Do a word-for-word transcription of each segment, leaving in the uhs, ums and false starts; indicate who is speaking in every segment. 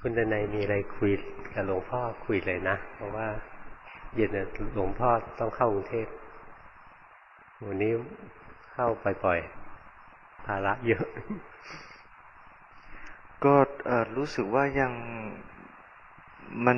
Speaker 1: คุณดนัยมีอะไรคุยกับหลวงพ่อคุยเลยนะเพราะว่าเย็นหลวงพ่อต้องเข้ากรุงเทพวันนี้เข้าปล่อยๆภาระเยอะ
Speaker 2: ก็รู้สึกว่ายังมัน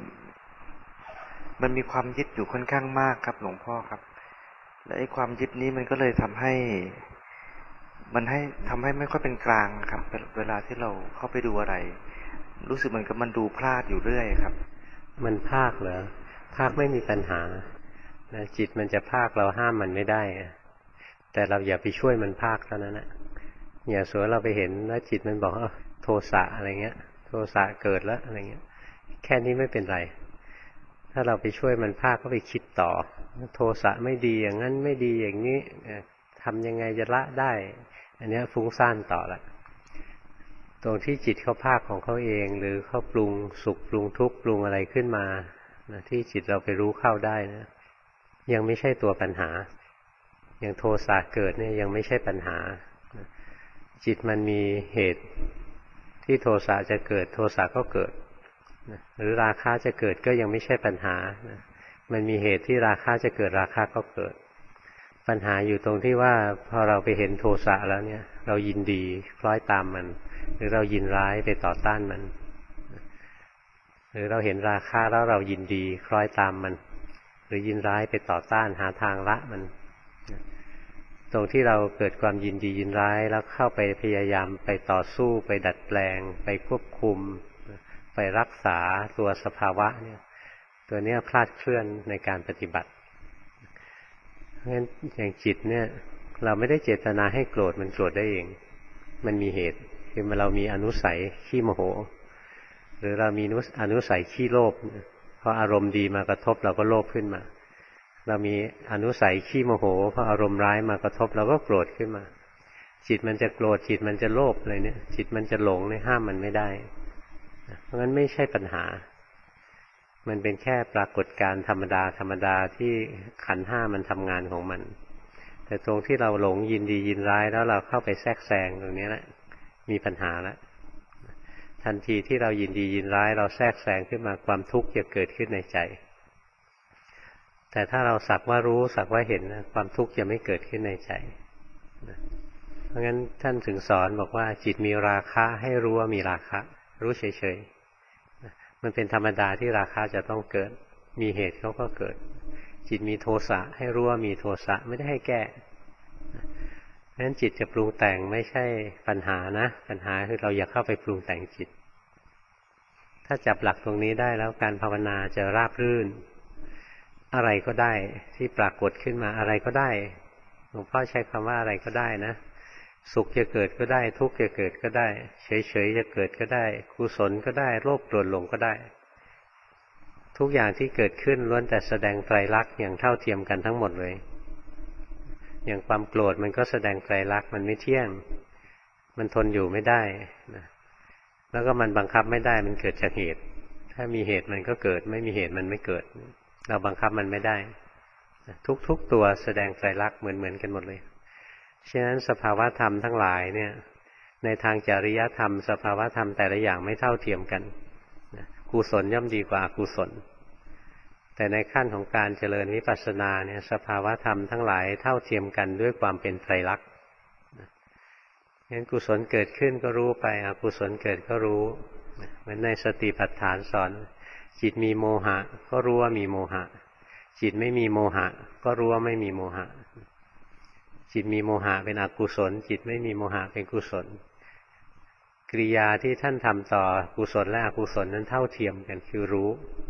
Speaker 2: มันมีความยึดอยู่ค่อนข้างมากครับหลวงพ่อครับและไอ้ความยึดนี้มันก็เลยทำให้มันให้ทำให้ไม่ค่อยเป็นกลางครับเวลาที่เราเข้าไปดูอะไรรู้สึกเหมือนกับมันดูพลาดอยู่เรื่อยครับ
Speaker 1: มันภาคเหรอภาคไม่มีปัญหานะจิตมันจะภาคเราห้ามมันไม่ได้แต่เราอย่าไปช่วยมันภาคเท่านั้นนะอย่าสมมติเราไปเห็นแล้วจิตมันบอกว่าโทสะอะไรเงี้ยโทสะเกิดแล้วอะไรเงี้ยแค่นี้ไม่เป็นไรถ้าเราไปช่วยมันภาคก็ไปคิดต่อโทสะไม่ดีอย่างนั้นไม่ดีอย่างนี้ทำยังไงจะละได้อันนี้ฟุ้งซ่านต่อละตรงที่จิตเขาภาคของเขาเองหรือเขาปรุงสุขปรุงทุกข์ปรุงอะไรขึ้นมานะที่จิตเราไปรู้เข้าได้นะยังไม่ใช่ตัวปัญหาอย่างโทสะเกิดเนี่ยยังไม่ใช่ปัญหาจิตมันมีเหตุที่โทสะจะเกิดโทสะก็เกิดหรือราคะจะเกิดก็ยังไม่ใช่ปัญหามันมีเหตุที่ราคะจะเกิดราคะก็เกิดปัญหาอยู่ตรงที่ว่าพอเราไปเห็นโทสะแล้วเนี่ยเรายินดีคล้อยตามมันหรือเรายินร้ายไปต่อต้านมันหรือเราเห็นราคะแล้วเรายินดีคล้อยตามมันหรือยินร้ายไปต่อต้านหาทางละมันตรงที่เราเกิดความยินดียินร้ายแล้วเข้าไปพยายามไปต่อสู้ไปดัดแปลงไปควบคุมไปรักษาตัวสภาวะเนี่ยตัวนี้พลาดเคลื่อนในการปฏิบัติเพราะฉะนั้นอย่างจิตเนี่ยเราไม่ได้เจตนาให้โกรธมันโกรธได้เองมันมีเหตุคือเรามีอนุสัยขี้โมโหหรือเรามีอนุสัยขี้โลภพออารมณ์ดีมากระทบเราก็โลภขึ้นมาเรามีอนุสัยขี้โมโหพออารมณ์ร้ายมากระทบเราก็โกรธขึ้นมาจิตมันจะโกรธจิตมันจะโลภอะไรเนี่ยจิตมันจะหลงเนี่ยห้ามมันไม่ได้เพราะงั้นไม่ใช่ปัญหามันเป็นแค่ปรากฏการณ์ธรรมดาธรรมดาที่ขันธ์ห้ามันทำงานของมันแต่ตรงที่เราหลงยินดียินร้ายแล้วเราเข้าไปแทรกแซงตรงนี้แหละมีปัญหาแล้วทันทีที่เรายินดียินร้ายเราแทรกแซงขึ้นมาความทุกข์จะเกิดขึ้นในใจแต่ถ้าเราสักว่ารู้สักว่าเห็นนะความทุกข์จะไม่เกิดขึ้นในใจเพราะงั้นท่านถึงสอนบอกว่าจิตมีราคะให้รู้ว่ามีราคะรู้เฉยๆมันเป็นธรรมดาที่ราคะจะต้องเกิดมีเหตุเขาก็เกิดจิตมีโทสะให้รู้ว่ามีโทสะไม่ได้ให้แก้เพราะฉะนั้นจิตจะปรุงแต่งไม่ใช่ปัญหานะปัญหาคือเราอย่าเข้าไปปรุงแต่งจิตถ้าจับหลักตรงนี้ได้แล้วการภาวนาจะราบรื่นอะไรก็ได้ที่ปรากฏขึ้นมาอะไรก็ได้หลวงพ่อใช้คำว่าอะไรก็ได้นะสุขจะเกิดก็ได้ทุกข์จะเกิดก็ได้เฉยๆจะเกิดก็ได้กุศลก็ได้โลภโกรธหลงก็ได้ทุกอย่างที่เกิดขึ้นล้วนแต่แสดงไตรลักษณ์อย่างเท่าเทียมกันทั้งหมดเลยอย่างความโกรธมันก็แสดงไตรลักษณ์มันไม่เที่ยงมันทนอยู่ไม่ได้นะแล้วก็มันบังคับไม่ได้มันเกิดจากเหตุถ้ามีเหตุมันก็เกิดไม่มีเหตุมันไม่เกิดเราบังคับมันไม่ได้ทุกๆตัวแสดงไตรลักษณ์เหมือนๆกันหมดเลยฉะนั้นสภาวะธรรมทั้งหลายเนี่ยในทางจริยธรรมสภาวะธรรมแต่ละอย่างไม่เท่าเทียมกันกุศลย่อมดีกว่าอกุศลแต่ในขั้นของการเจริญวิปัสสนาเนี่ยสภาวะธรรมทั้งหลายเท่าเทียมกันด้วยความเป็นไตรลักษณ์งั้นกุศลเกิดขึ้นก็รู้ไปอกุศลเกิดก็รู้เหมือนในสติปัฏฐานสอนจิตมีโมหะก็รู้ว่ามีโมหะจิตไม่มีโมหะก็รู้ว่าไม่มีโมหะจิตมีโมหะเป็นอกุศลจิตไม่มีโมหะเป็นกุศลกริยาที่ท่านทำต่อกุศลและอกุศลนั้นเท่าเทียมกันคือรู้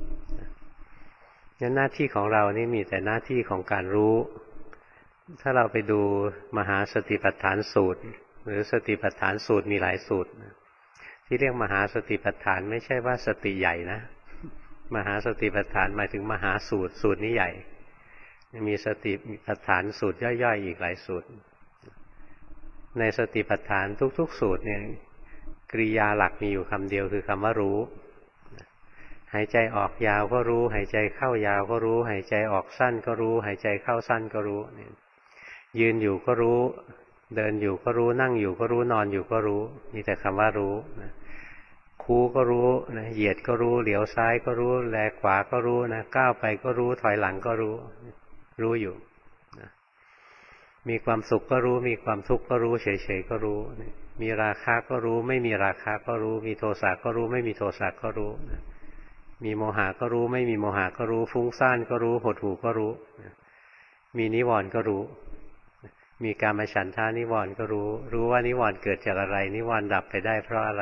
Speaker 1: งั้นหน้าที่ของเรานี่มีแต่หน้าที่ของการรู้ถ้าเราไปดูมหาสติปัฏฐานสูตรหรือสติปัฏฐานสูตรมีหลายสูตรที่เรียกมหาสติปัฏฐานไม่ใช่ว่าสติใหญ่นะมหาสติปัฏฐานหมายถึงมหาสูตรสูตรนี้ใหญ่มีสติปัฏฐานสูตรย่อยๆอีกหลายสูตรในสติปัฏฐานทุกๆสูตรเนี่ยกริยาหลักมีอยู่คำเดียวคือคำว่ารู้หายใจออกยาวก็รู้หายใจเข้ายาวก็รู้หายใจออกสั้นก็รู้หายใจเข้าสั้นก็รู้ยืนอยู่ก็รู้เดินอยู่ก็รู้นั่งอยู่ก็รู้นอนอยู่ก็รู้มีแต่คำว่ารู้คูก็รู้นะเหยียดก็รู้เหลียวซ้ายก็รู้แลขวาก็รู้นะก้าวไปก็รู้ถอยหลังก็รู้รู้อยู่นะมีความสุขก็รู้มีความทุกข์ก็รู้เฉยๆก็รู้มีราคะก็รู้ไม่มีราคะก็รู้มีโทสะก็รู้ไม่มีโทสะก็รู้นะมีโมหะก็รู้ไม่มีโมหะก็รู้ฟุ้งซ่านก็รู้หดหู่ก็รู้นะมีนิวรณ์ก็รู้มีกามฉันทานิวรณ์ก็รู้รู้ว่านิวรณ์เกิดจากอะไรนิวรณ์ดับไปได้เพราะอะไร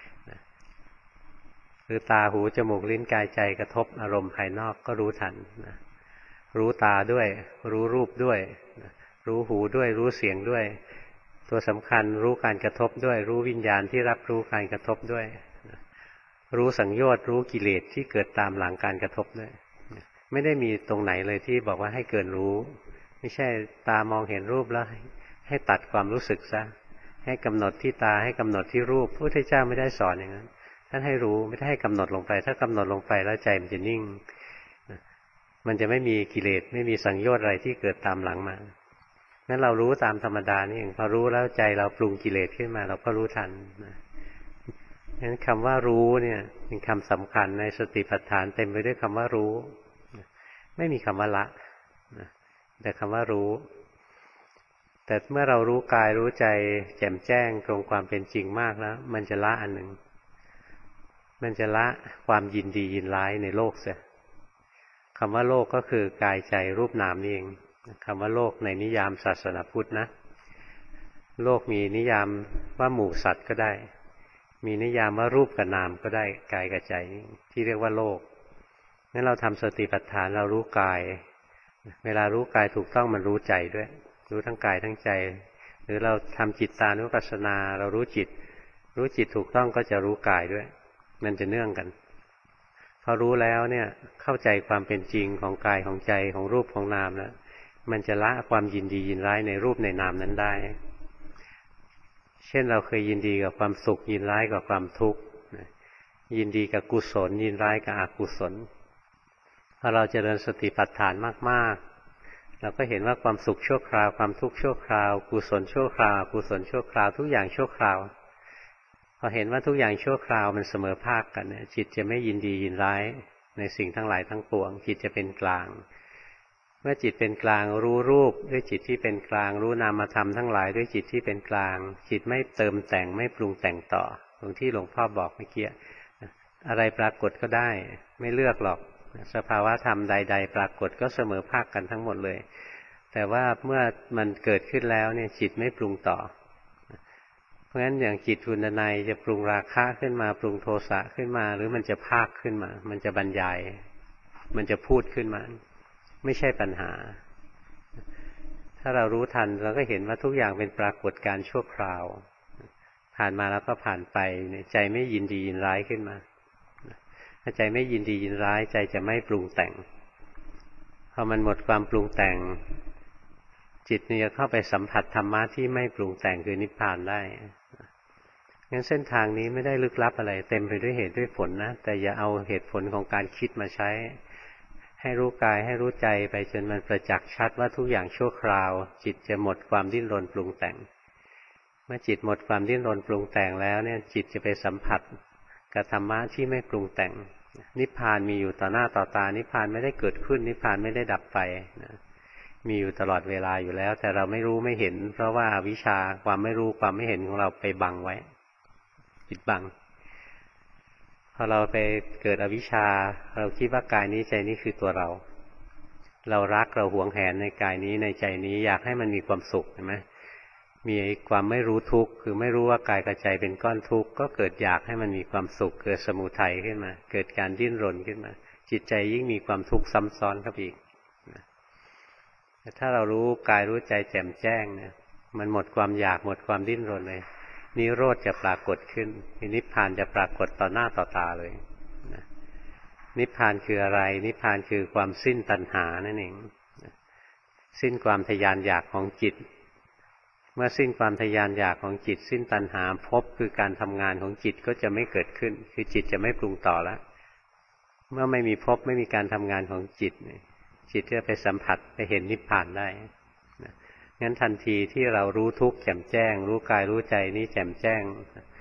Speaker 1: หรือตาหูจมูกลิ้นกายใจกระทบอารมณ์ภายนอกก็รู้ทันนะรู้ตาด้วยรู้รูปด้วยนะรู้หูด้วยรู้เสียงด้วยตัวสำคัญรู้การกระทบด้วยรู้วิญญาณที่รับรู้การกระทบด้วยนะรู้สังโยชน์รู้กิเลสที่เกิดตามหลังการกระทบด้วยนะไม่ได้มีตรงไหนเลยที่บอกว่าให้เกินรู้ไม่ใช่ตามองเห็นรูปแล้วให้ตัดความรู้สึกซะให้กำหนดที่ตาให้กำหนดที่รูปพระพุทธเจ้าไม่ได้สอนอย่างนั้นท่านให้รู้ไม่ได้ให้กำหนดลงไปถ้ากำหนดลงไปแล้วใจมันจะนิ่งมันจะไม่มีกิเลสไม่มีสังโยชน์อะไรที่เกิดตามหลังมางั้นเรารู้ตามธรรมดานี่เองพอรู้แล้วใจเราปรุงกิเลสขึ้นมาเราก็รู้ทันนะงั้นคำว่ารู้เนี่ยเป็นคำสำคัญในสติปัฏฐานเต็มไปด้วยคำว่ารู้ไม่มีคำว่าละแต่คำว่ารู้แต่เมื่อเรารู้กายรู้ใจแจ่มแจ้งตรงความเป็นจริงมากแล้วมันจะละอันหนึ่งมันจะละความยินดียินร้ายในโลกเสียคำว่าโลกก็คือกายใจรูปนามนี่เองคำว่าโลกในนิยามศาสนาพุทธนะโลกมีนิยามว่าหมู่สัตว์ก็ได้มีนิยามว่ารูปกับนามก็ได้กายกับใจที่เรียกว่าโลกงั้นเราทำสติปัฏฐานเรารู้กายเวลารู้กายถูกต้องมันรู้ใจด้วยรู้ทั้งกายทั้งใจหรือเราทำจิตตานุปัสสนาเรารู้จิตรู้จิตถูกต้องก็จะรู้กายด้วยมันจะเนื่องกันพอรู้แล้วเนี่ยเข้าใจความเป็นจริงของกายของใจของรูปของนามแล้วมันจะละความยินดียินร้ายในรูปในนามนั้นได้เช่นเราเคยยินดีกับความสุขยินร้ายกับความทุกข์ยินดีกับกุศลยินร้ายกับอกุศลพอเราเจริญสติปัฏฐานมากๆเราก็เห็นว่าความสุขชั่วคราวความทุกข์ชั่วคราวกุศลชั่วคราวอกุศลชั่วคราวทุกอย่างชั่วคราวพอเห็นว่าทุกอย่างชั่วคราวมันเสมอภาคกันเนี่ยจิตจะไม่ยินดียินร้ายในสิ่งทั้งหลายทั้งปวงจิตจะเป็นกลางเมื่อจิตเป็นกลางรู้รูปด้วยจิตที่เป็นกลางรู้นามธรรมทั้งหลายด้วยจิตที่เป็นกลางจิตไม่เติมแต่งไม่ปรุงแต่งต่อตรงที่หลวงพ่อบอกเมื่อกี้อะไรปรากฏก็ได้ไม่เลือกหรอกสภาวะธรรมใดๆปรากฏก็เสมอภาคกันทั้งหมดเลยแต่ว่าเมื่อมันเกิดขึ้นแล้วเนี่ยจิตไม่ปรุงต่อเพราะฉะนั้นอย่างจิตทุนนัยจะปรุงราคะขึ้นมาปรุงโทสะขึ้นมาหรือมันจะภาคขึ้นมามันจะบรรยายมันจะพูดขึ้นมาไม่ใช่ปัญหาถ้าเรารู้ทันเราก็เห็นว่าทุกอย่างเป็นปรากฏการณ์ชั่วคราวผ่านมาแล้วก็ผ่านไปใจไม่ยินดียินร้ายขึ้นมาถ้าใจไม่ยินดียินร้ายใจจะไม่ปรุงแต่งพอมันหมดความปรุงแต่งจิตเนี่ยเข้าไปสัมผัสธรรมะที่ไม่ปรุงแต่งคือนิพพานได้งั้นเส้นทางนี้ไม่ได้ลึกลับอะไรเต็มไปด้วยเหตุด้วยผลนะแต่อย่าเอาเหตุผลของการคิดมาใช้ให้รู้กายให้รู้ใจไปจนมันประจักษ์ชัดว่าทุกอย่างชั่วคราวจิตจะหมดความดิ้นรนปรุงแต่งเมื่อจิตหมดความดิ้นรนปรุงแต่งแล้วเนี่ยจิตจะไปสัมผัสกับธรรมะที่ไม่ปรุงแต่งนิพพานมีอยู่ต่อหน้าต่อตานิพพานไม่ได้เกิดขึ้นนิพพานไม่ได้ดับไปนะมีอยู่ตลอดเวลาอยู่แล้วแต่เราไม่รู้ไม่เห็นเพราะว่าวิชาความไม่รู้ความไม่เห็นของเราไปบังไว้ปิดบังพอเราไปเกิดอวิชชาเราคิดว่ากายนี้ใจนี้คือตัวเราเรารักเราหวงแหนในกายนี้ในใจนี้อยากให้มันมีความสุขเห็นไหมมีความไม่รู้ทุกข์คือไม่รู้ว่ากายกับใจเป็นก้อนทุกข์ก็เกิดอยากให้มันมีความสุขเกิดสมุทัยขึ้นมาเกิดการดิ้นรนขึ้นมาจิตใจยิ่งมีความทุกข์ซ้ำซ้อนเข้าไปอีกแต่ถ้าเรารู้กายรู้ใจแจ่มแจ้งเนี่ยมันหมดความอยากหมดความดิ้นรนเลยนิโรธจะปรากฏขึ้นนิพพานจะปรากฏต่อหน้าต่อตาเลยนะนิพพานคืออะไรนิพพานคือความสิ้นตัณหานั่นเองนะสิ้นความทะยานอยากของจิตเมื่อสิ้นความทะยานอยากของจิตสิ้นตัณหาภพคือการทำงานของจิตก็จะไม่เกิดขึ้นคือจิตจะไม่ปรุงต่อแล้วเมื่อไม่มีภพไม่มีการทำงานของจิตจิตจะไปสัมผัสไปเห็นนิพพานได้งั้นทันทีที่เรารู้ทุกข์แจ่มแจ้งรู้กายรู้ใจนี้แจ่มแจ้ง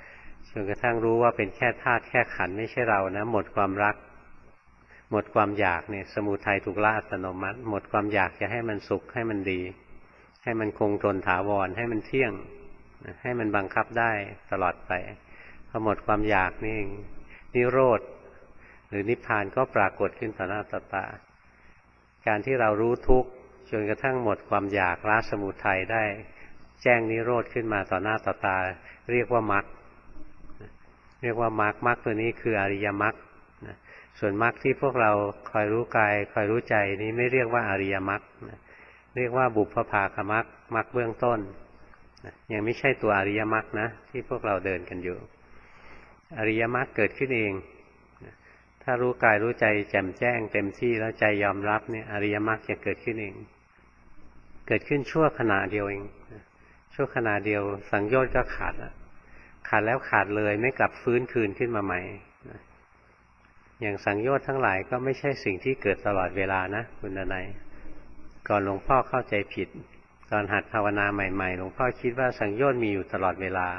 Speaker 1: จนกระทั่งรู้ว่าเป็นแค่ธาตุแค่ขันธ์ไม่ใช่เรานะหมดความรักหมดความอยากเนี่ยสมุทัยถูกละอัตโนมัติหมดความอยากจะให้มันสุขให้มันดีให้มันคงทนถาวรให้มันเที่ยงให้มันบังคับได้ตลอดไปพอหมดความอยากนี่เองนิโรธหรือนิพพานก็ปรากฏขึ้นต่อหน้าต่อตาการที่เรารู้ทุกข์จนกระทั่งหมดความอยากละสมุทัยได้แจ้งนิโรธขึ้นมาต่อหน้าต่อตาเรียกว่ามรรคเรียกว่ามรรคมรรคตัวนี้คืออริยมรรคส่วนมรรคที่พวกเราคอยรู้กายคอยรู้ใจนี้ไม่เรียกว่าอริยมรรคเรียกว่าบุพภาคมรรคมรรคเบื้องต้นยังไม่ใช่ตัวอริยมรรคนะที่พวกเราเดินกันอยู่อริยมรรคเกิดขึ้นเองถ้ารู้กายรู้ใจแจ่มแจ้งเต็มที่แล้วใจยอมรับเนี่ยอริยมรรคจะเกิดขึ้นเองเกิดขึ้นชั่วขณะเดียวเองชั่วขณะเดียวสังโยชน์ก็ขาดแล้วขาดแล้วขาดเลยไม่กลับฟื้นคืนขึ้นมาใหม่อย่างสังโยชน์ทั้งหลายก็ไม่ใช่สิ่งที่เกิดตลอดเวลานะคุณดนัยก่อนหลวงพ่อเข้าใจผิดตอนหัดภาวนาใหม่ๆหลวงพ่อคิดว่าสังโยชน์มีอยู่ตลอดเวลา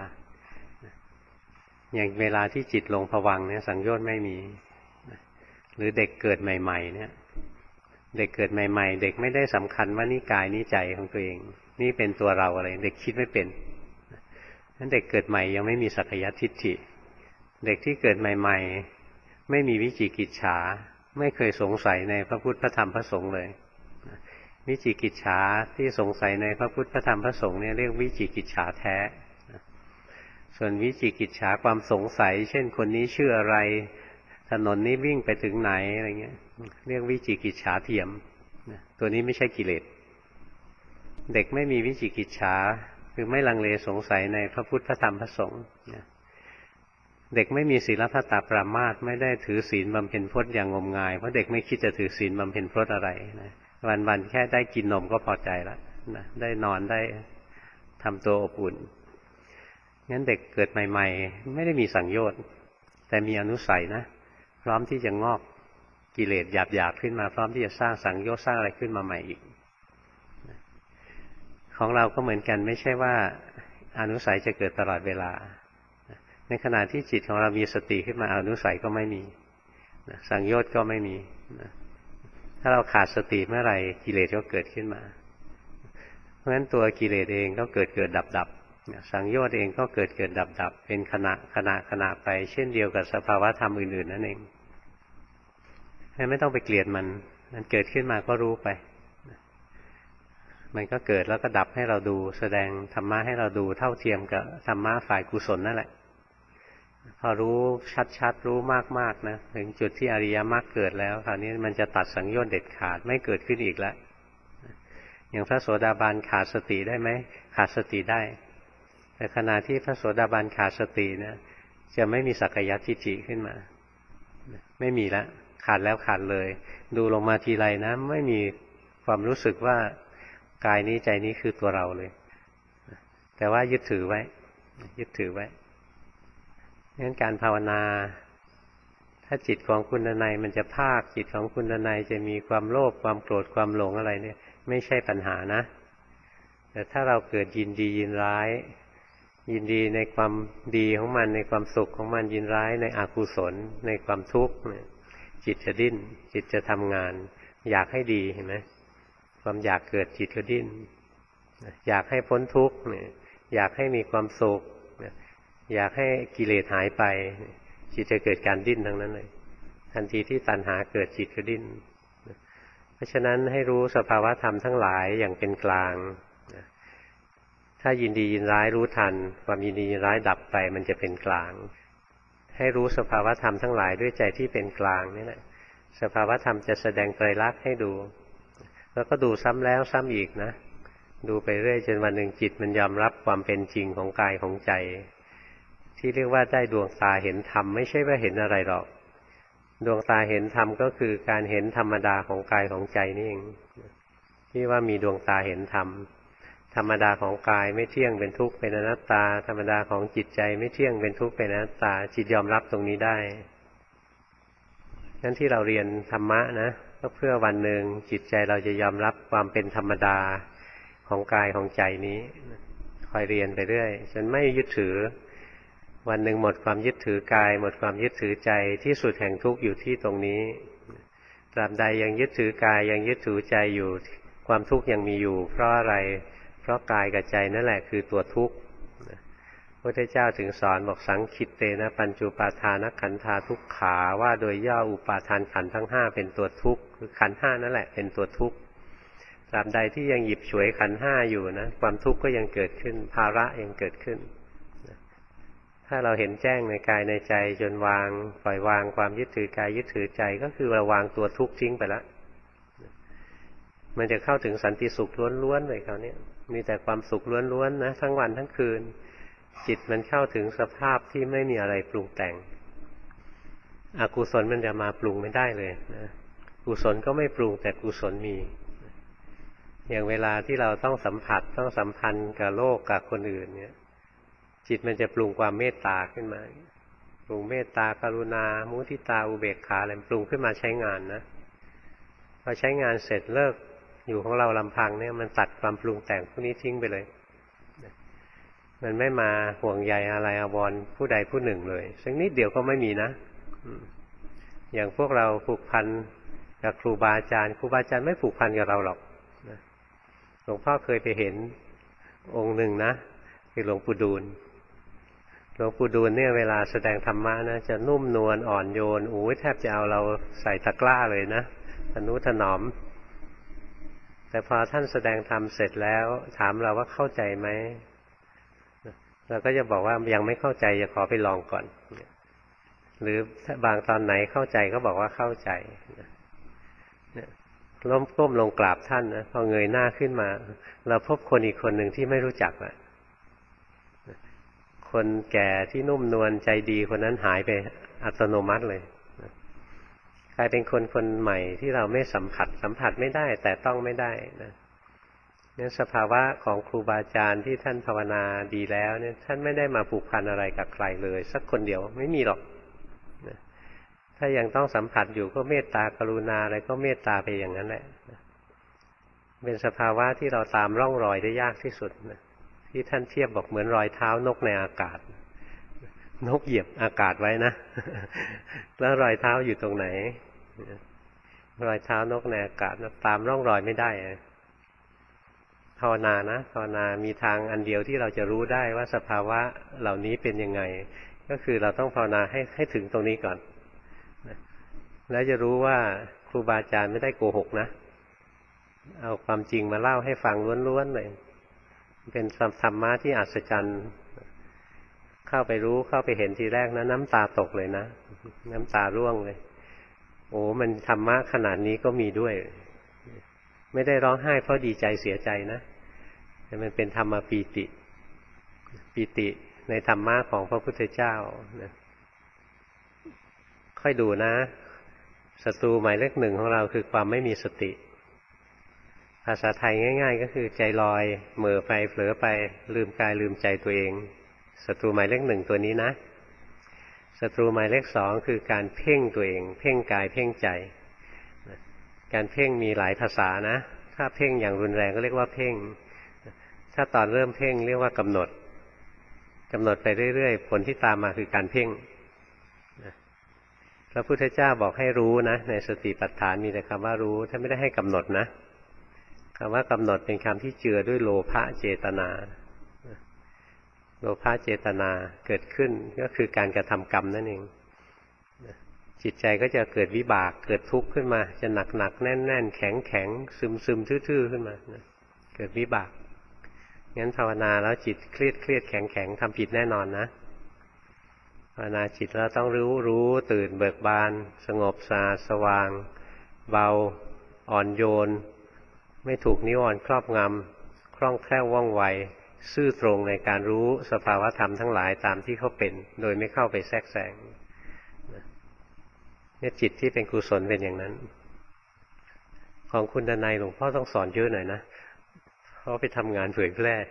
Speaker 1: อย่างเวลาที่จิตลงภวังค์เนี่ยสังโยชน์ไม่มีหรือเด็กเกิดใหม่ๆเนี่ยเด็กเกิดใหม่ๆเด็กไม่ได้สำคัญว่านี่กายนี่ใจของตัวเองนี่เป็นตัวเราอะไรเด็กคิดไม่เป็นนั้นเด็กเกิดใหม่ยังไม่มีสักยทิฏฐิเด็กที่เกิดใหม่ๆไม่มีวิจิกิจฉาไม่เคยสงสัยในพระพุทธพระธรรมพระสงฆ์เลยวิจิกิจฉาที่สงสัยในพระพุทธพระธรรมพระสงฆ์เนี่ยเรียกวิจิกิจฉาแท้ส่วนวิจิกิจฉาความสงสัยเช่นคนนี้ชื่ออะไรถนนนี้วิ่งไปถึงไหนอะไรเงี้ยเรียกวิจิกิจฉาเทียมตัวนี้ไม่ใช่กิเลสเด็กไม่มีวิจิกิจฉาคือไม่ลังเลสงสัยในพระพุทธพระธรรมพระสงฆ์เด็กไม่มีศีลพัตตปรามาสไม่ได้ถือศีลบำเพ็ญพจน์อย่างงมงายเพราะเด็กไม่คิดจะถือศีลบำเพ็ญพจน์อะไรนะวันๆแค่ได้กินนมก็พอใจแล้วนะได้นอนได้ทำตัวอบอุ่นงั้นเด็กเกิดใหม่ๆไม่ได้มีสังโยชน์แต่มีอนุสัยนะพร้อมที่จะงอกกิเลสหยาบๆขึ้นมาพร้อมที่จะสร้างสังโยชน์สร้างอะไรขึ้นมาใหม่อีกของเราก็เหมือนกันไม่ใช่ว่าอนุสัยจะเกิดตลอดเวลาในขณะที่จิตของเรามีสติขึ้นมาอนุสัยก็ไม่มีสังโยชน์ก็ไม่มีถ้าเราขาดสติเมื่อไหร่กิเลสก็เกิดขึ้นมาเพราะฉะนั้นตัวกิเลสเองก็เกิดเกิดดับดับสังโยชน์เองก็เกิดเกิดดับดับเป็นขณะขณะขณะไปเช่นเดียวกับสภาวะธรรมอื่นๆนั่นเองไม่ต้องไปเกลียดมันมันเกิดขึ้นมาก็รู้ไปมันก็เกิดแล้วก็ดับให้เราดูแสดงธรรมะให้เราดูเท่าเทียมกับธรรมะฝ่ายกุศลนั่นแหละพอรู้ชัดๆรู้มากๆนะถึงจุดที่อริยมรรคเกิดแล้วคราวนี้มันจะตัดสังโยชน์เด็ดขาดไม่เกิดขึ้นอีกแล้วอย่างพระโสดาบันขาดสติได้ไหมขาดสติได้แต่ขณะที่พระโสดาบันขาดสตินะจะไม่มีสักยทิฏฐิขึ้นมาไม่มีแล้วขาดแล้วขาดเลยดูลงมาทีไรนะไม่มีความรู้สึกว่ากายนี้ใจนี้คือตัวเราเลยแต่ว่ายึดถือไว้ยึดถือไว้งั้นการภาวนาถ้าจิตของคุณดนัยมันจะภาคจิตของคุณดนัยจะมีความโลภความโกรธความหลงอะไรเนี่ยไม่ใช่ปัญหานะแต่ถ้าเราเกิดยินดียินร้ายยินดีในความดีของมันในความสุขของมันยินร้ายในอกุศลในความทุกข์จิตจะดิ้นจิตจะทำงานอยากให้ดีเห็นไหมความอยากเกิดจิตก็ดิ้นอยากให้พ้นทุกข์อยากให้มีความสุขอยากให้กิเลสหายไปจิตจะเกิดการดิ้นทั้งนั้นเลยทันทีที่ตัณหาเกิดจิตก็ดิ้นเพราะฉะนั้นให้รู้สภาวะธรรมทั้งหลายอย่างเป็นกลางถ้ายินดียินร้ายรู้ทันความยินดียินร้ายดับไปมันจะเป็นกลางให้รู้สภาวะธรรมทั้งหลายด้วยใจที่เป็นกลางนี่แหละสภาวะธรรมจะแสดงไตรลักษณ์ให้ดูแล้วก็ดูซ้ำแล้วซ้ำอีกนะดูไปเรื่อยจนวันหนึ่งจิตมันยอมรับความเป็นจริงของกายของใจที่เรียกว่าได้ดวงตาเห็นธรรมไม่ใช่ว่าเห็นอะไรหรอกดวงตาเห็นธรรมก็คือการเห็นธรรมดาของกายของใจนี่เองที่ว่ามีดวงตาเห็นธรรมธรรมดาของกายไม่เที่ยงเป็นทุกข์เป็นอนัตตาธรรมดาของจิตใจไม่เที่ยงเป็นทุกข์เป็นอนัตตาจิตยอมรับตรงนี้ได้งั้นที่เราเรียนธรรมะนะก็เพื่อวันหนึ่งจิตใจเราจะยอมรับความเป็นธรรมดาของกายของใจนี้คอยเรียนไปเรื่อยจนไม่ยึดถือวันหนึ่งหมดความยึดถือกายหมดความยึดถือใจที่สุดแห่งทุกข์อยู่ที่ตรงนี้ตราบใดยังยึดถือกายยังยึดถือใจอยู่ความทุกข์ยังมีอยู่เพราะอะไรเพราะกายกับใจนั่นแหละคือตัวทุกข์พระพุทธเจ้าถึงสอนบอกสังคิตเตนะปัญจุปาทานขันธาทุกขาว่าโดยย่ออุปาทานขันธ์ทั้งห้าเป็นตัวทุกข์คือขันธ์ห้านั่นแหละเป็นตัวทุกข์ตราบใดที่ยังหยิบฉวยขันธ์ห้าอยู่นะความทุกข์ก็ยังเกิดขึ้นภาระยังเกิดขึ้นถ้าเราเห็นแจ้งในกายในใจจนวางปล่อยวางความยึดถือกายยึดถือใจก็คือเราวางตัวทุกข์ทิ้งไปแล้วมันจะเข้าถึงสันติสุขล้วนๆเลยคราวนี้มีแต่ความสุขล้วนๆนะทั้งวันทั้งคืนจิตมันเข้าถึงสภาพที่ไม่มีอะไรปรุงแต่งอกุศลมันจะมาปรุงไม่ได้เลยนะกุศลก็ไม่ปรุงแต่กุศลมีอย่างเวลาที่เราต้องสัมผัสต้องสัมพันธ์กับโลกกับคนอื่นเนี่ยจิตมันจะปรุงความเมตตาขึ้นมาปรุงเมตตากรุณามุทิตาอุเบกขาอะไรปรุงขึ้นมาใช้งานนะพอใช้งานเสร็จเลิกอยู่ของเราลำพังเนี่ยมันตัดความปรุงแต่งพวกนี้ทิ้งไปเลยมันไม่มาห่วงใยอะไรอาวรณ์ผู้ใดผู้หนึ่งเลยสักนิดเดียวก็ไม่มีนะอย่างพวกเราผูกพันกับครูบาอาจารย์ครูบาอาจารย์ไม่ผูกพันกับเราหรอกหลวงพ่อเคยไปเห็นองค์หนึ่งนะคือหลวงปู่ดูลหลวงปู่ดูลเนี่ยเวลาแสดงธรรมะนะจะนุ่มนวลอ่อนโยนโอ้ยแทบจะเอาเราใส่ตะกร้าเลยนะทนุถนอมแต่พอท่านแสดงธรรมเสร็จแล้วถามเราว่าเข้าใจไหมเราก็จะบอกว่ายังไม่เข้าใจจะขอไปลองก่อนหรือบางตอนไหนเข้าใจก็บอกว่าเข้าใจล้มก้มลงกราบท่านนะพอเงยหน้าขึ้นมาเราพบคนอีกคนหนึ่งที่ไม่รู้จักอ่ะคนแก่ที่นุ่มนวลใจดีคนนั้นหายไปอัตโนมัติเลยกลายเป็นคนคนใหม่ที่เราไม่สัมผัสสัมผัสไม่ได้แต่ต้องไม่ได้นะเนี่ยสภาวะของครูบาอาจารย์ที่ท่านภาวนาดีแล้วเนี่ยท่านไม่ได้มาผูกพันอะไรกับใครเลยสักคนเดียวไม่มีหรอกนะถ้ายังต้องสัมผัสอยู่ก็เมตตากรุณาอะไรก็เมตตาไปอย่างนั้นแหละนะเป็นสภาวะที่เราตามร่องรอยได้ยากที่สุดนะที่ท่านเทียบบอกเหมือนรอยเท้านกในอากาศนกเหยียบอากาศไว้นะแล้วรอยเท้าอยู่ตรงไหนรอยเท้านกในอากาศตามร่องรอยไม่ได้ภาวนานะภาวนามีทางอันเดียวที่เราจะรู้ได้ว่าสภาวะเหล่านี้เป็นยังไงก็คือเราต้องภาวนาให้ให้ถึงตรงนี้ก่อนแล้วจะรู้ว่าครูบาอาจารย์ไม่ได้โกหกนะเอาความจริงมาเล่าให้ฟังล้วนๆเลยเป็นธรรมะที่อัศจรรย์เข้าไปรู้เข้าไปเห็นทีแรกนะน้ำตาตกเลยนะน้ำตาร่วงเลยโอ้มันธรรมะขนาดนี้ก็มีด้วยไม่ได้ร้องไห้เพราะดีใจเสียใจนะแต่มันเป็นธรรมปีติปีติในธรรมะของพระพุทธเจ้านะค่อยดูนะศัตรูหมายเลขหนึ่งของเราคือความไม่มีสติภาษาไทยง่ายๆก็คือใจลอยเหม่อไปเผลอไปลืมกายลืมใจตัวเองศัตรูหมายเลขหนึ่งตัวนี้นะศัตรูหมายเลขสองคือการเพ่งตัวเองเพ่งกายเพ่งใจการเพ่งมีหลายภาษานะถ้าเพ่งอย่างรุนแรงก็เรียกว่าเพ่งถ้าตอนเริ่มเพ่งเรียกว่ากำหนดกำหนดไปเรื่อยๆผลที่ตามมาคือการเพ่งพระพุทธเจ้าบอกให้รู้นะในสติปัฏฐานมีแต่คำว่ารู้ท่านไม่ได้ให้กำหนดนะคำว่ากำหนดเป็นคำที่เจือด้วยโลภะเจตนาโลภะเจตนาเกิดขึ้นก็คือการกระทำกรรมนั่นเองจิตใจก็จะเกิดวิบากเกิดทุกข์ขึ้นมาจะหนักหนักแน่นแน่นแข็งแข็งซึมซึมทื่อๆขึ้นมาเกิดวิบากงั้นภาวนาแล้วจิตเครียดเครียดแข็งแข็งทำผิดแน่นอนนะภาวนาจิตแล้วต้องรู้รู้ตื่นเบิกบานสงบสะอาดสว่างเบาอ่อนโยนไม่ถูกนิวรณ์ครอบงำคล่องแคล่วว่องไวซื่อตรงในการรู้สภาวธรรมทั้งหลายตามที่เขาเป็นโดยไม่เข้าไปแทรกแซงเนี่ยจิตที่เป็นกุศลเป็นอย่างนั้นของคุณดนัยหลวงพ่อต้องสอนเยอะหน่อยนะเพราะไปทำงานเผยแพร่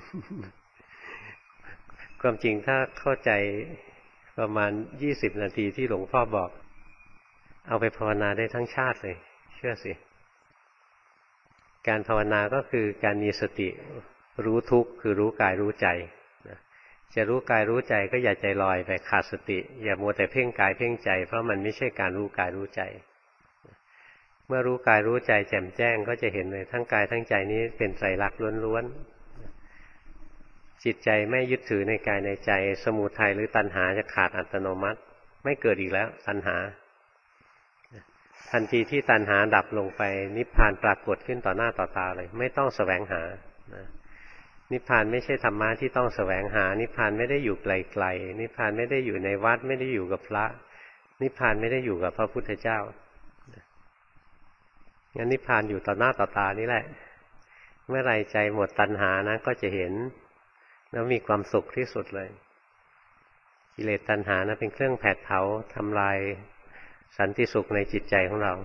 Speaker 1: ความจริงถ้าเข้าใจประมาณยี่สิบนาทีที่หลวงพ่อบอกเอาไปภาวนาได้ทั้งชาติเลยเชื่อสิการภาวนาก็คือการมีสติรู้ทุกข์คือรู้กายรู้ใจจะรู้กายรู้ใจก็อย่าใจลอยไปขาดสติอย่ามัวแต่เพ่งกายเพ่งใจเพราะมันไม่ใช่การรู้กายรู้ใจเมื่อรู้กายรู้ใจแจ่มแจ้งก็จะเห็นเลยทั้งกายทั้งใจนี้เป็นไตรลักษณ์ล้วนๆจิตใจไม่ยึดถือในกายในใจสมุทัยหรือตัณหาจะขาดอัตโนมัติไม่เกิดอีกแล้วตัณหาทันทีที่ตัณหาดับลงไปนิพพานปรากฏขึ้นต่อหน้าต่อตาเลยไม่ต้องแสวงหานิพพานไม่ใช่ธรรมะที่ต้องแสวงหานิพพานไม่ได้อยู่ไกลๆนิพพานไม่ได้อยู่ในวัดไม่ได้อยู่กับพระนิพพานไม่ได้อยู่กับพระพุทธเจ้างั้นนิพพานอยู่ต่อหน้าต่อตานี่แหละเมื่อไรใจหมดตัณหานะก็จะเห็นแล้วมีความสุขที่สุดเลยกิเลสตัณหานะเป็นเครื่องแผดเผาทำลายสันติสุขในจิตใจของเรา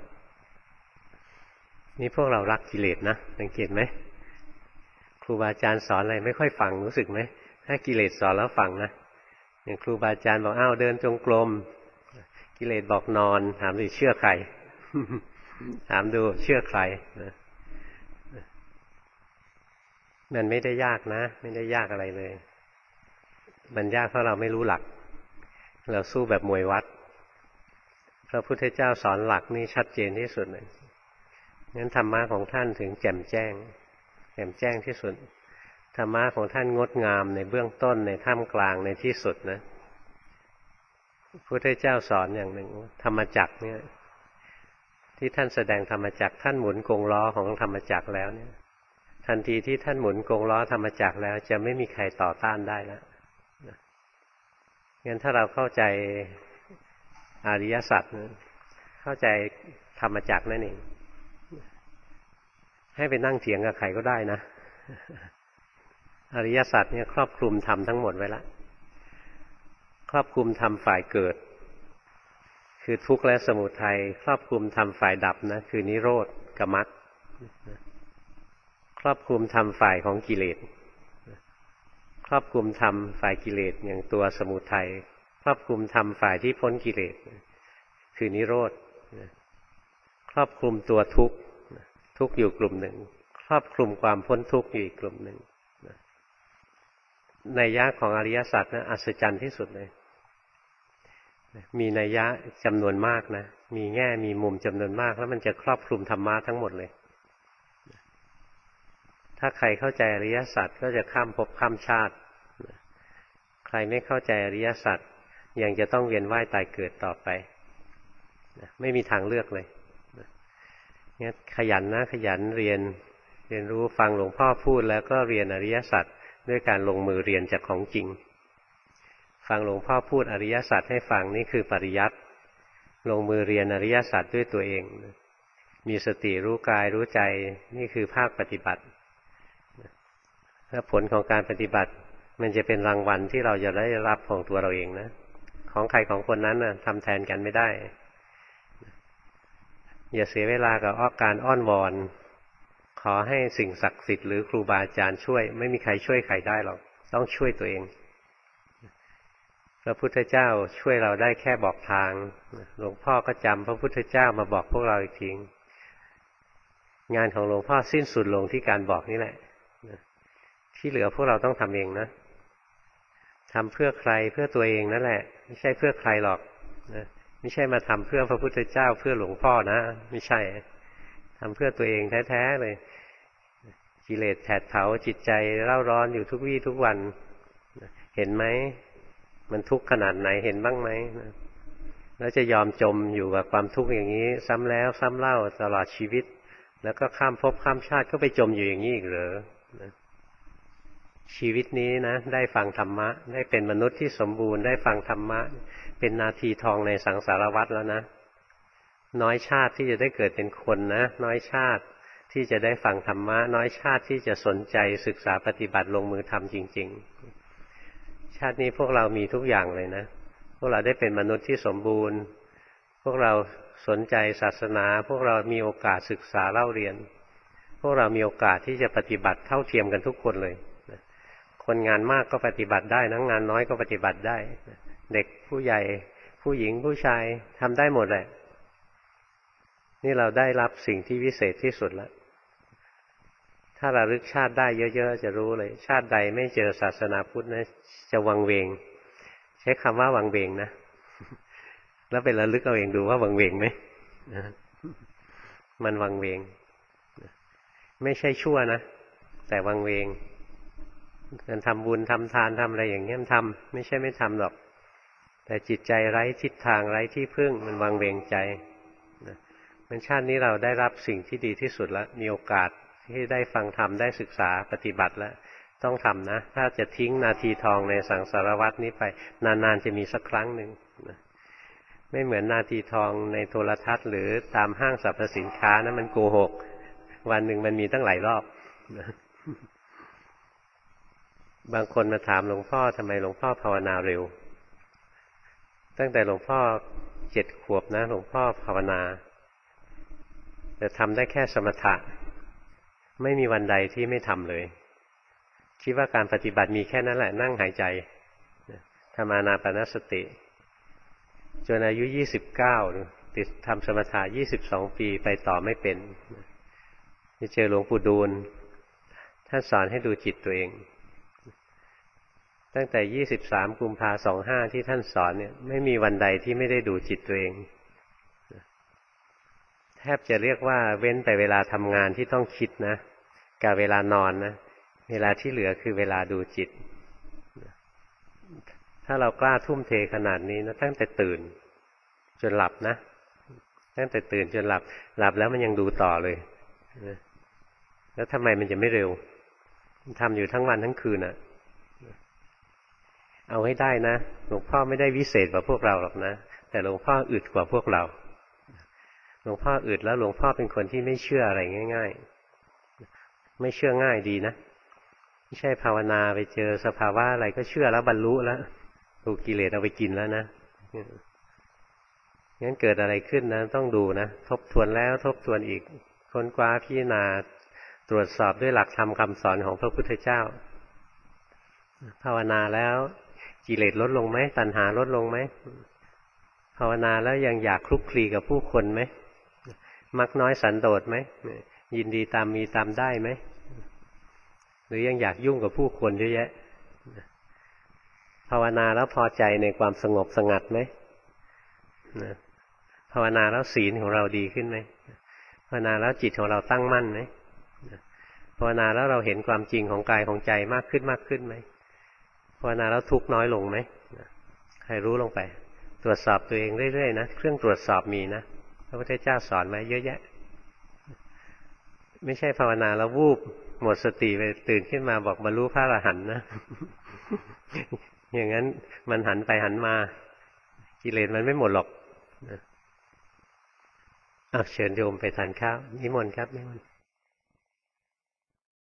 Speaker 1: นี่พวกเรารักกิเลสนะสังเกตไหมครูบาอาจารย์สอนอะไรไม่ค่อยฟังรู้สึกไหมถ้ากิเลสสอนแล้วฟังนะอย่างครูบาอาจารย์บอกอ้าวเดินจงกรมกิเลสบอกนอนถามดิเชื่อใคร ถามดูเชื่อใครนะมันไม่ได้ยากนะไม่ได้ยากอะไรเลยมันยากเพราะเราไม่รู้หลักเราสู้แบบมวยวัดพระพุทธเจ้าสอนหลักนี่ชัดเจนที่สุดเลยงั้นธรรมะของท่านถึงแจ่มแจ้งแจ่มแจ้งที่สุดธรรมะของท่านงดงามในเบื้องต้นในท่ามกลางในที่สุดนะพระพุทธเจ้าสอนอย่างหนึ่งธรรมจักรเนี่ยที่ท่านแสดงธรรมจักรท่านหมุนกงล้อของธรรมจักรแล้วเนี่ยทันทีที่ท่านหมุนกงล้อธรรมจักรแล้วจะไม่มีใครต่อต้านได้แล้วงั้นถ้าเราเข้าใจอริยสัจเข้าใจธรรมจักรนั่นเองให้ไปนั่งเถียงกับใครก็ได้นะอริยสัจเนี่ยครอบคลุมธรรมทั้งหมดไว้แล้วครอบคลุมธรรมฝ่ายเกิดคือทุกข์และสมุทัยครอบคลุมธรรมฝ่ายดับนะคือนิโรธกับมรรคครอบคลุมธรรมฝ่ายของกิเลสครอบคลุมธรรมฝ่ายกิเลสอย่างตัวสมุทัยครอบคลุมธรรมฝ่ายที่พ้นกิเลสคือนิโรธครอบคลุมตัวทุกข์ทุกข์อยู่กลุ่มหนึ่งครอบคลุมความพ้นทุกข์อยู่อีกกลุ่มหนึ่งนัยยะของอริยสัจนะอัศจรรย์ที่สุดเลยมีนัยยะจำนวนมากนะมีแง่มีมุมจำนวนมากแล้วมันจะครอบคลุมธรรมะทั้งหมดเลยถ้าใครเข้าใจอริยสัจก็จะข้ามภพข้ามชาติใครไม่เข้าใจอริยสัจยังจะต้องเวียนว่ายตายเกิดต่อไปไม่มีทางเลือกเลยเนี่ยขยันนะขยันเรียนเรียนรู้ฟังหลวงพ่อพูดแล้วก็เรียนอริยสัจด้วยการลงมือเรียนจากของจริงฟังหลวงพ่อพูดอริยสัจให้ฟังนี่คือปริยัติลงมือเรียนอริยสัจด้วยตัวเองมีสติรู้กายรู้ใจนี่คือภาคปฏิบัติและผลของการปฏิบัติมันจะเป็นรางวัลที่เราจะได้รับของตัวเราเองนะของใครของคนนั้นนะทำแทนกันไม่ได้อย่าเสียเวลากับอ้อการอ้อนวอนขอให้สิ่งศักดิ์สิทธิ์หรือครูบาอาจารย์ช่วยไม่มีใครช่วยใครได้หรอกต้องช่วยตัวเองพระพุทธเจ้าช่วยเราได้แค่บอกทางหลวงพ่อก็จำพระพุทธเจ้ามาบอกพวกเราอีกทีงานของหลวงพ่อสิ้นสุดลงที่การบอกนี่แหละที่เหลือพวกเราต้องทำเองนะทำเพื่อใครเพื่อตัวเองนั่นแหละไม่ใช่เพื่อใครหรอกนะไม่ใช่มาทำเพื่อพระพุทธเจ้าเพื่อหลวงพ่อนะไม่ใช่ทำเพื่อตัวเองแท้ๆเลยกิเลสแผดเผาจิตใจเร่าร้อนอยู่ทุกวี่ทุกวันเห็นไหมมันทุกข์ขนาดไหนเห็นบ้างไหมแล้วจะยอมจมอยู่กับความทุกข์อย่างนี้ซ้ำแล้วซ้ำเล่าตลอดชีวิตแล้วก็ข้ามภพข้ามชาติก็ไปจมอยู่อย่างนี้อีกเหรอชีวิตนี้นะได้ฟังธรรมะได้เป็นมนุษย์ที่สมบูรณ์ได้ฟังธรรมะเป็นนาทีทองในสังสารวัฏแล้วนะน้อยชาติที่จะได้เกิดเป็นคนนะน้อยชาติที่จะได้ฟังธรรมะน้อยชาติที่จะสนใจศึกษาปฏิบัติลงมือทำจริงๆชาตินี้พวกเรามีทุกอย่างเลยนะพวกเราได้เป็นมนุษย์ที่สมบูรณ์พวกเราสนใจศาสนาพวกเรามีโอกาสศึกษาเล่าเรียนพวกเรามีโอกาสที่จะปฏิบัติเท่าเทียมกันทุกคนเลยคนงานมากก็ปฏิบัติได้นะงานน้อยก็ปฏิบัติได้เด็กผู้ใหญ่ผู้หญิงผู้ชายทำได้หมดแหละนี่เราได้รับสิ่งที่วิเศษที่สุดแล้วถ้าระลึกชาติได้เยอะๆจะรู้เลย ชาติใดไม่เจอศาสนาพุทธนะจะวังเวงใช้คำว่าวังเวงนะแล้วไประลึกเอาเองดูว่าวังเวงไหมมันวังเวงไม่ใช่ชั่วนะแต่วังเวงการทำบุญทำทานทำอะไรอย่างเงี้ยมันทำไม่ใช่ไม่ทำหรอกแต่จิตใจไร้ทิศทางไร้ที่พึ่งมันวังเวงใจมันชาตินี้เราได้รับสิ่งที่ดีที่สุดแล้วมีโอกาสที่ได้ฟังธรรมได้ศึกษาปฏิบัติแล้วต้องทำนะถ้าจะทิ้งนาทีทองในสังสารวัฏนี้ไปนานๆจะมีสักครั้งหนึ่งนะไม่เหมือนนาทีทองในโทรทัศน์หรือตามห้างสรรพสินค้านะมันโกหกวันหนึ่งมันมีตั้งหลายรอบนะบางคนมาถามหลวงพ่อทำไมหลวงพ่อภาวนาเร็วตั้งแต่หลวงพ่อเจ็ดขวบนะหลวงพ่อภาวนาแต่ทำได้แค่สมถะไม่มีวันใดที่ไม่ทำเลยคิดว่าการปฏิบัติมีแค่นั้นแหละนั่งหายใจทำอานาปานสติจนอายุยี่สิบเก้าติดทำสมถะยี่สิบสองปีไปต่อไม่เป็นจะเจอหลวงปู่ดูลท่านสอนให้ดูจิตตัวเองตั้งแต่ยี่สิบสามกุมภาพันธ์สองห้าที่ท่านสอนเนี่ยไม่มีวันใดที่ไม่ได้ดูจิตตัวเองแทบจะเรียกว่าเว้นแต่เวลาทำงานที่ต้องคิดนะกับเวลานอนนะเวลาที่เหลือคือเวลาดูจิตถ้าเรากล้าทุ่มเทขนาดนี้นะตั้งแต่ตื่นจนหลับนะตั้งแต่ตื่นจนหลับหลับแล้วมันยังดูต่อเลยแล้วทำไมมันจะไม่เร็วทำอยู่ทั้งวันทั้งคืนอ่ะเอาให้ได้นะหลวงพ่อไม่ได้วิเศษกว่าพวกเราหรอกนะแต่หลวงพ่ออึดกว่าพวกเราหลวงพ่ออึดแล้วหลวงพ่อเป็นคนที่ไม่เชื่ออะไรง่ายๆไม่เชื่อง่ายดีนะไม่ใช่ภาวนาไปเจอสภาวะอะไรก็เชื่อแล้วบรรลุแล้วถูกกิเลสเอาไปกินแล้วนะงั้นเกิดอะไรขึ้นนะต้องดูนะทบทวนแล้วทบทวนอีกค้นคว้าพิจารณาตรวจสอบด้วยหลักธรรมคำสอนของพระพุทธเจ้าภาวนาแล้วกิเลสลดลงไหมตัณหาลดลงไหมภาวนาแล้วยังอยากคลุกคลีกับผู้คนไหมมักน้อยสันโดษไหมยินดีตามมีตามได้ไหมหรือยังอยากยุ่งกับผู้คนเยอะแยะภาวนาแล้วพอใจในความสงบสงัดไหมภาวนาแล้วศีลของเราดีขึ้นไหมภาวนาแล้วจิตของเราตั้งมั่นไหมภาวนาแล้วเราเห็นความจริงของกายของใจมากขึ้นมากขึ้นไหมภาวนาแล้วทุกข์น้อยลงไหมใครรู้ลงไปตรวจสอบตัวเองเรื่อยๆนะเครื่องตรวจสอบมีนะพระพุทธเจ้าสอนไว้เยอะแยะไม่ใช่ภาวนาแล้ววูบหมดสติไปตื่นขึ้นมาบอกบรรลุพระอรหันต์นะ อย่างนั้นมันหันไปหันมากิเลสมันไม่หมดหรอกอ่ะเชิญโยมไปทานข้าวนิมนต์ครับนิมนต์